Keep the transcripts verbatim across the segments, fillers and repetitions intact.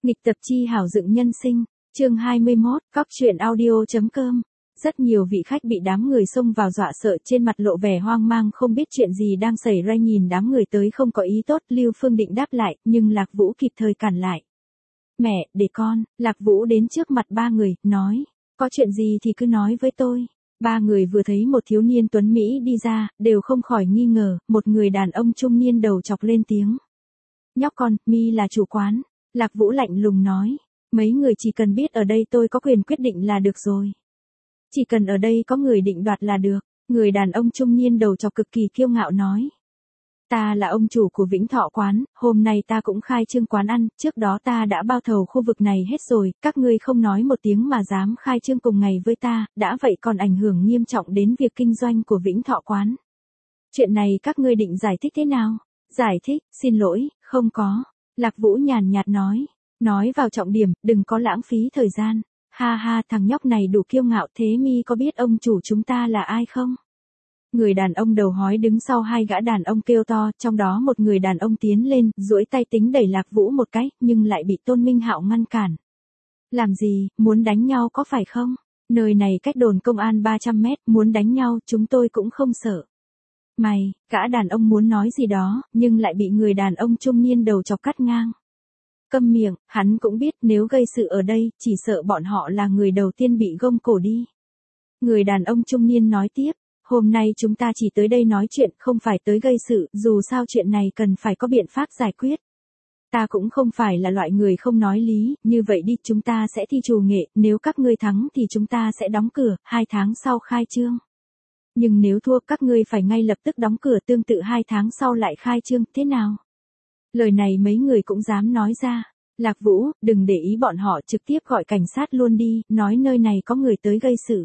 Nghịch tập chi hảo dựng nhân sinh, chương hai mươi mốt, cóc truyện audio.com. Rất nhiều vị khách bị đám người xông vào dọa sợ, trên mặt lộ vẻ hoang mang không biết chuyện gì đang xảy ra, nhìn đám người tới không có ý tốt. Lưu Phương định đáp lại, nhưng Lạc Vũ kịp thời cản lại. Mẹ, để con. Lạc Vũ đến trước mặt ba người, nói, có chuyện gì thì cứ nói với tôi. Ba người vừa thấy một thiếu niên tuấn Mỹ đi ra, đều không khỏi nghi ngờ. Một người đàn ông trung niên đầu chọc lên tiếng. Nhóc con, mi là chủ quán. Lạc Vũ lạnh lùng nói, mấy người chỉ cần biết ở đây tôi có quyền quyết định là được rồi. Chỉ cần ở đây có người định đoạt là được. Người đàn ông trung niên đầu chọc cực kỳ kiêu ngạo nói. Ta là ông chủ của Vĩnh Thọ quán, hôm nay ta cũng khai trương quán ăn, trước đó ta đã bao thầu khu vực này hết rồi, các ngươi không nói một tiếng mà dám khai trương cùng ngày với ta, đã vậy còn ảnh hưởng nghiêm trọng đến việc kinh doanh của Vĩnh Thọ quán. Chuyện này các ngươi định giải thích thế nào? Giải thích, xin lỗi, không có. Lạc Vũ nhàn nhạt nói, nói vào trọng điểm, đừng có lãng phí thời gian. Ha ha, thằng nhóc này đủ kiêu ngạo, thế mi có biết ông chủ chúng ta là ai không? Người đàn ông đầu hói đứng sau hai gã đàn ông kêu to, trong đó một người đàn ông tiến lên, duỗi tay tính đẩy Lạc Vũ một cái, nhưng lại bị Tôn Minh Hạo ngăn cản. Làm gì, muốn đánh nhau có phải không? Nơi này cách đồn công an ba trăm mét, muốn đánh nhau chúng tôi cũng không sợ. Mày, gã đàn ông muốn nói gì đó, nhưng lại bị người đàn ông trung niên đầu chọc cắt ngang. Câm miệng, hắn cũng biết nếu gây sự ở đây, chỉ sợ bọn họ là người đầu tiên bị gông cổ đi. Người đàn ông trung niên nói tiếp, hôm nay chúng ta chỉ tới đây nói chuyện, không phải tới gây sự, dù sao chuyện này cần phải có biện pháp giải quyết. Ta cũng không phải là loại người không nói lý, như vậy đi, chúng ta sẽ thi trù nghệ, nếu các ngươi thắng thì chúng ta sẽ đóng cửa, hai tháng sau khai trương. Nhưng nếu thua các ngươi phải ngay lập tức đóng cửa, tương tự hai tháng sau lại khai trương, thế nào? Lời này mấy người cũng dám nói ra. Lạc Vũ, đừng để ý bọn họ, trực tiếp gọi cảnh sát luôn đi, nói nơi này có người tới gây sự.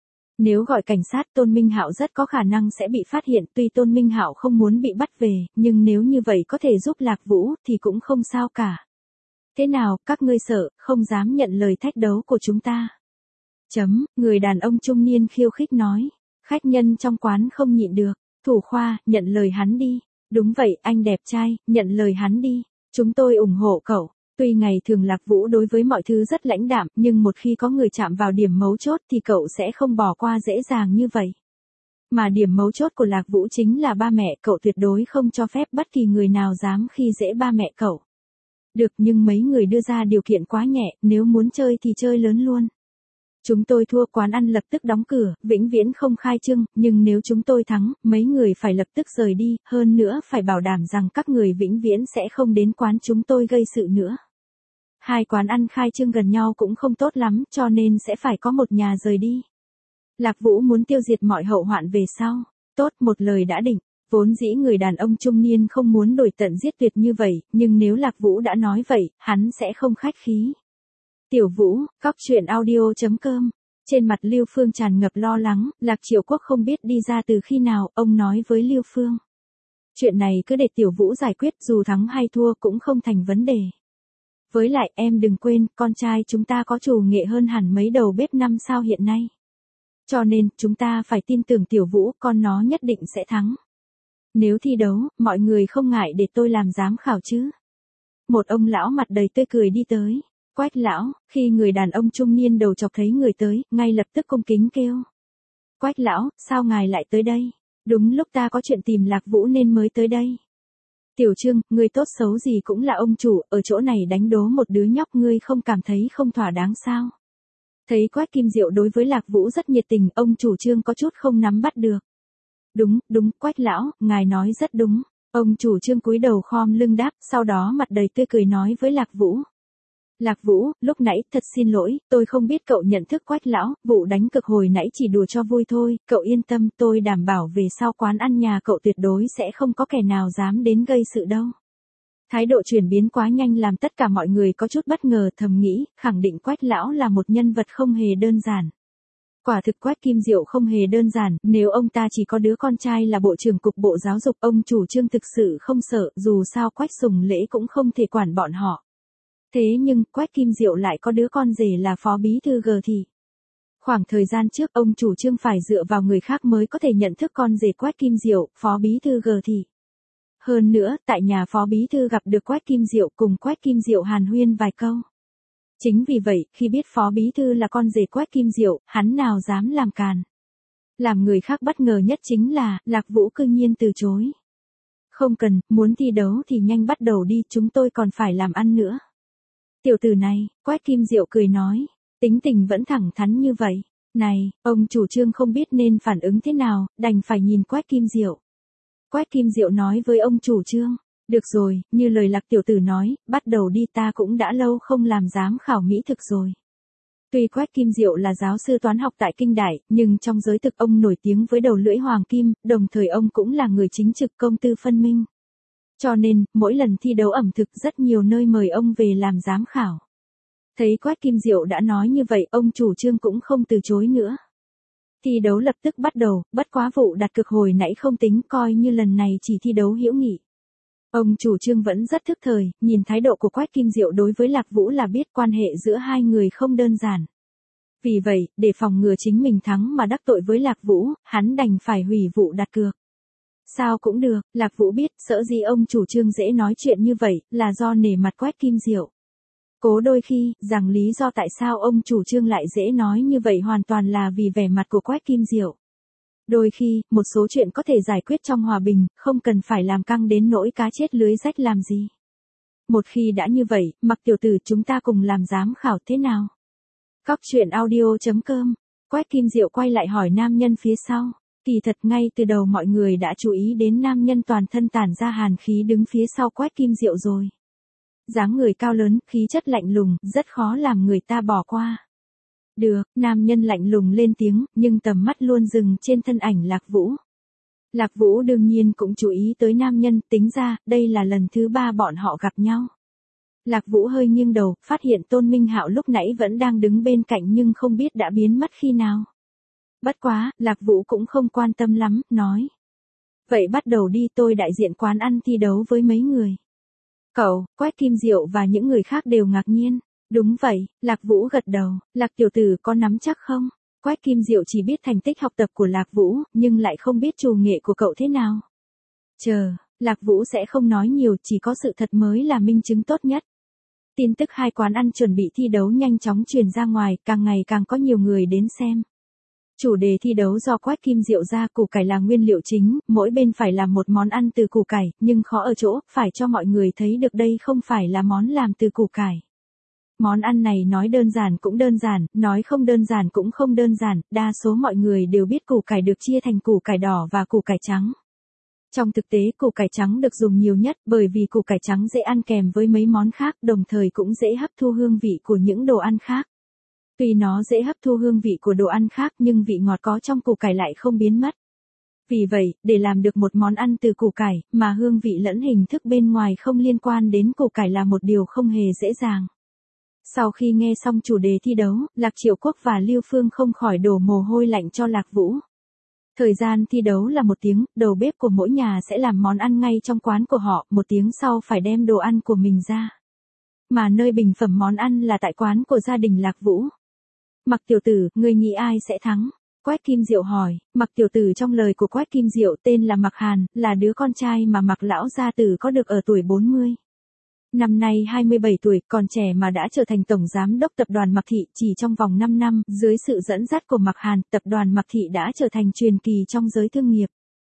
Nếu gọi cảnh sát, Tôn Minh Hạo rất có khả năng sẽ bị phát hiện, tuy Tôn Minh Hạo không muốn bị bắt về, nhưng nếu như vậy có thể giúp Lạc Vũ thì cũng không sao cả. Thế nào, các ngươi sợ, không dám nhận lời thách đấu của chúng ta? Chấm, người đàn ông trung niên khiêu khích nói. Khách nhân trong quán không nhịn được. Thủ khoa, nhận lời hắn đi. Đúng vậy, anh đẹp trai, nhận lời hắn đi. Chúng tôi ủng hộ cậu. Tuy ngày thường Lạc Vũ đối với mọi thứ rất lãnh đạm, nhưng một khi có người chạm vào điểm mấu chốt thì cậu sẽ không bỏ qua dễ dàng như vậy. Mà điểm mấu chốt của Lạc Vũ chính là ba mẹ, cậu tuyệt đối không cho phép bất kỳ người nào dám khi dễ ba mẹ cậu. Được, nhưng mấy người đưa ra điều kiện quá nhẹ, nếu muốn chơi thì chơi lớn luôn. Chúng tôi thua, quán ăn lập tức đóng cửa, vĩnh viễn không khai trương, nhưng nếu chúng tôi thắng, mấy người phải lập tức rời đi, hơn nữa phải bảo đảm rằng các người vĩnh viễn sẽ không đến quán chúng tôi gây sự nữa. Hai quán ăn khai trương gần nhau cũng không tốt lắm, cho nên sẽ phải có một nhà rời đi. Lạc Vũ muốn tiêu diệt mọi hậu hoạn về sau. Tốt, một lời đã định. Vốn dĩ người đàn ông trung niên không muốn đổi tận giết tuyệt như vậy, nhưng nếu Lạc Vũ đã nói vậy, hắn sẽ không khách khí. Tiểu Vũ, cóc truyện audio.com. Trên mặt Lưu Phương tràn ngập lo lắng, Lạc Triệu Quốc không biết đi ra từ khi nào, ông nói với Lưu Phương. Chuyện này cứ để Tiểu Vũ giải quyết, dù thắng hay thua cũng không thành vấn đề. Với lại em đừng quên, con trai chúng ta có chủ nghệ hơn hẳn mấy đầu bếp năm sao hiện nay. Cho nên, chúng ta phải tin tưởng Tiểu Vũ, con nó nhất định sẽ thắng. Nếu thi đấu, mọi người không ngại để tôi làm giám khảo chứ. Một ông lão mặt đầy tươi cười đi tới. Quách lão, khi người đàn ông trung niên đầu chọc thấy người tới, ngay lập tức cung kính kêu. Quách lão, sao ngài lại tới đây? Đúng lúc ta có chuyện tìm Lạc Vũ nên mới tới đây. Tiểu Trương, ngươi tốt xấu gì cũng là ông chủ, ở chỗ này đánh đố một đứa nhóc ngươi không cảm thấy không thỏa đáng sao? Thấy Quách Kim Diệu đối với Lạc Vũ rất nhiệt tình, ông chủ Trương có chút không nắm bắt được. Đúng, đúng, Quách lão, ngài nói rất đúng. Ông chủ Trương cúi đầu khom lưng đáp, sau đó mặt đầy tươi cười nói với Lạc Vũ. Lạc Vũ, lúc nãy, thật xin lỗi, tôi không biết cậu nhận thức Quách lão, vụ đánh cực hồi nãy chỉ đùa cho vui thôi, cậu yên tâm, tôi đảm bảo về sau quán ăn nhà cậu tuyệt đối sẽ không có kẻ nào dám đến gây sự đâu. Thái độ chuyển biến quá nhanh làm tất cả mọi người có chút bất ngờ, thầm nghĩ, khẳng định Quách lão là một nhân vật không hề đơn giản. Quả thực Quách Kim Diệu không hề đơn giản, nếu ông ta chỉ có đứa con trai là bộ trưởng cục bộ giáo dục, ông chủ Trương thực sự không sợ, dù sao Quách Sùng Lễ cũng không thể quản bọn họ. Thế nhưng, Quách Kim Diệu lại có đứa con rể là phó bí thư G Thị. Khoảng thời gian trước, ông chủ Trương phải dựa vào người khác mới có thể nhận thức con rể Quách Kim Diệu, phó bí thư G Thị. Hơn nữa, tại nhà phó bí thư gặp được Quách Kim Diệu, cùng Quách Kim Diệu hàn huyên vài câu. Chính vì vậy, khi biết phó bí thư là con rể Quách Kim Diệu, hắn nào dám làm càn. Làm người khác bất ngờ nhất chính là, Lạc Vũ cư nhiên từ chối. Không cần, muốn thi đấu thì nhanh bắt đầu đi, chúng tôi còn phải làm ăn nữa. Tiểu tử này, Quách Kim Diệu cười nói, tính tình vẫn thẳng thắn như vậy. Này, ông chủ Trương không biết nên phản ứng thế nào, đành phải nhìn Quách Kim Diệu. Quách Kim Diệu nói với ông chủ Trương, được rồi, như lời Lạc tiểu tử nói, bắt đầu đi, ta cũng đã lâu không làm giám khảo mỹ thực rồi. Tuy Quách Kim Diệu là giáo sư toán học tại Kinh Đại, nhưng trong giới thực ông nổi tiếng với đầu lưỡi hoàng kim, đồng thời ông cũng là người chính trực công tư phân minh. Cho nên, mỗi lần thi đấu ẩm thực rất nhiều nơi mời ông về làm giám khảo. Thấy Quách Kim Diệu đã nói như vậy, ông chủ Trương cũng không từ chối nữa. Thi đấu lập tức bắt đầu, bất quá vụ đặt cược hồi nãy không tính, coi như lần này chỉ thi đấu hữu nghị. Ông chủ Trương vẫn rất thức thời, nhìn thái độ của Quách Kim Diệu đối với Lạc Vũ là biết quan hệ giữa hai người không đơn giản. Vì vậy, để phòng ngừa chính mình thắng mà đắc tội với Lạc Vũ, hắn đành phải hủy vụ đặt cược. Sao cũng được, Lạc Vũ biết, sợ gì ông chủ Trương dễ nói chuyện như vậy, là do nể mặt Quách Kim Diệu. Cố đôi khi, rằng lý do tại sao ông chủ Trương lại dễ nói như vậy hoàn toàn là vì vẻ mặt của Quách Kim Diệu. Đôi khi, một số chuyện có thể giải quyết trong hòa bình, không cần phải làm căng đến nỗi cá chết lưới rách làm gì. Một khi đã như vậy, Mặc tiểu tử, chúng ta cùng làm giám khảo thế nào? Cóc truyện audio chấm com. Quách Kim Diệu quay lại hỏi nam nhân phía sau. Kỳ thật ngay từ đầu mọi người đã chú ý đến nam nhân toàn thân tản ra hàn khí đứng phía sau Quách Kim Diệu rồi. Dáng người cao lớn, khí chất lạnh lùng, rất khó làm người ta bỏ qua. Được, nam nhân lạnh lùng lên tiếng, nhưng tầm mắt luôn dừng trên thân ảnh Lạc Vũ. Lạc Vũ đương nhiên cũng chú ý tới nam nhân, tính ra, đây là lần thứ ba bọn họ gặp nhau. Lạc Vũ hơi nghiêng đầu, phát hiện Tôn Minh Hạo lúc nãy vẫn đang đứng bên cạnh nhưng không biết đã biến mất khi nào. Bất quá, Lạc Vũ cũng không quan tâm lắm, nói. Vậy bắt đầu đi, tôi đại diện quán ăn thi đấu với mấy người. Cậu, Quách Kim Diệu và những người khác đều ngạc nhiên. Đúng vậy, Lạc Vũ gật đầu, Lạc tiểu tử có nắm chắc không? Quách Kim Diệu chỉ biết thành tích học tập của Lạc Vũ, nhưng lại không biết trù nghệ của cậu thế nào. Chờ, Lạc Vũ sẽ không nói nhiều, chỉ có sự thật mới là minh chứng tốt nhất. Tin tức hai quán ăn chuẩn bị thi đấu nhanh chóng truyền ra ngoài, càng ngày càng có nhiều người đến xem. Chủ đề thi đấu do Quách Kim Diệu ra, củ cải là nguyên liệu chính, mỗi bên phải làm một món ăn từ củ cải, nhưng khó ở chỗ, phải cho mọi người thấy được đây không phải là món làm từ củ cải. Món ăn này nói đơn giản cũng đơn giản, nói không đơn giản cũng không đơn giản, đa số mọi người đều biết củ cải được chia thành củ cải đỏ và củ cải trắng. Trong thực tế củ cải trắng được dùng nhiều nhất bởi vì củ cải trắng dễ ăn kèm với mấy món khác, đồng thời cũng dễ hấp thu hương vị của những đồ ăn khác. Tuy nó dễ hấp thu hương vị của đồ ăn khác nhưng vị ngọt có trong củ cải lại không biến mất. Vì vậy, để làm được một món ăn từ củ cải, mà hương vị lẫn hình thức bên ngoài không liên quan đến củ cải là một điều không hề dễ dàng. Sau khi nghe xong chủ đề thi đấu, Lạc Triệu Quốc và Lưu Phương không khỏi đổ mồ hôi lạnh cho Lạc Vũ. Thời gian thi đấu là một tiếng, đầu bếp của mỗi nhà sẽ làm món ăn ngay trong quán của họ, một tiếng sau phải đem đồ ăn của mình ra. Mà nơi bình phẩm món ăn là tại quán của gia đình Lạc Vũ. Mặc tiểu tử, ngươi nghĩ ai sẽ thắng? Quách Kim Diệu hỏi. Mặc tiểu tử trong lời của Quách Kim Diệu tên là Mặc Hàn, là đứa con trai mà Mặc lão gia tử có được ở tuổi bốn mươi. Năm nay hai mươi bảy tuổi, còn trẻ mà đã trở thành tổng giám đốc tập đoàn Mặc Thị, chỉ trong vòng năm năm, dưới sự dẫn dắt của Mặc Hàn, tập đoàn Mặc Thị đã trở thành truyền kỳ trong giới thương nghiệp.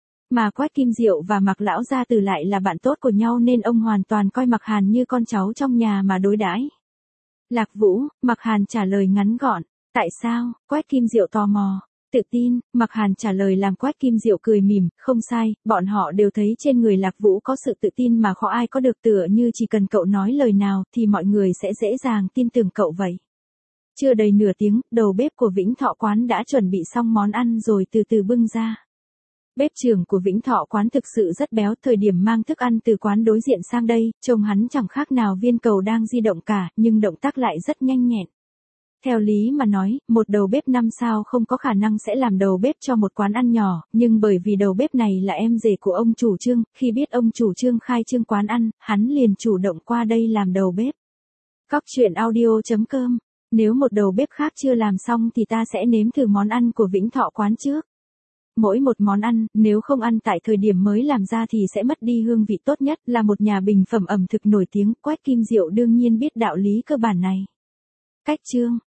Mà Quách Kim Diệu và Mặc lão gia tử lại là bạn tốt của nhau nên ông hoàn toàn coi Mặc Hàn như con cháu trong nhà mà đối đãi. Lạc Vũ, Mặc Hàn trả lời ngắn gọn. Tại sao? Quách Kim Diệu tò mò. Tự tin, Mặc Hàn trả lời làm Quách Kim Diệu cười mỉm, không sai, bọn họ đều thấy trên người Lạc Vũ có sự tự tin mà khó ai có được, tựa như chỉ cần cậu nói lời nào thì mọi người sẽ dễ dàng tin tưởng cậu vậy. Chưa đầy nửa tiếng, đầu bếp của Vĩnh Thọ quán đã chuẩn bị xong món ăn rồi từ từ bưng ra. Bếp trưởng của Vĩnh Thọ quán thực sự rất béo, thời điểm mang thức ăn từ quán đối diện sang đây, trông hắn chẳng khác nào viên cầu đang di động cả, nhưng động tác lại rất nhanh nhẹn. Theo lý mà nói, một đầu bếp năm sao không có khả năng sẽ làm đầu bếp cho một quán ăn nhỏ, nhưng bởi vì đầu bếp này là em rể của ông chủ Trương, khi biết ông chủ Trương khai trương quán ăn, hắn liền chủ động qua đây làm đầu bếp. Cóc truyện audio chấm com. Nếu một đầu bếp khác chưa làm xong thì ta sẽ nếm thử món ăn của Vĩnh Thọ quán trước. Mỗi một món ăn, nếu không ăn tại thời điểm mới làm ra thì sẽ mất đi hương vị tốt nhất, là một nhà bình phẩm ẩm thực nổi tiếng, Quách Kim Diệu đương nhiên biết đạo lý cơ bản này. Cách chương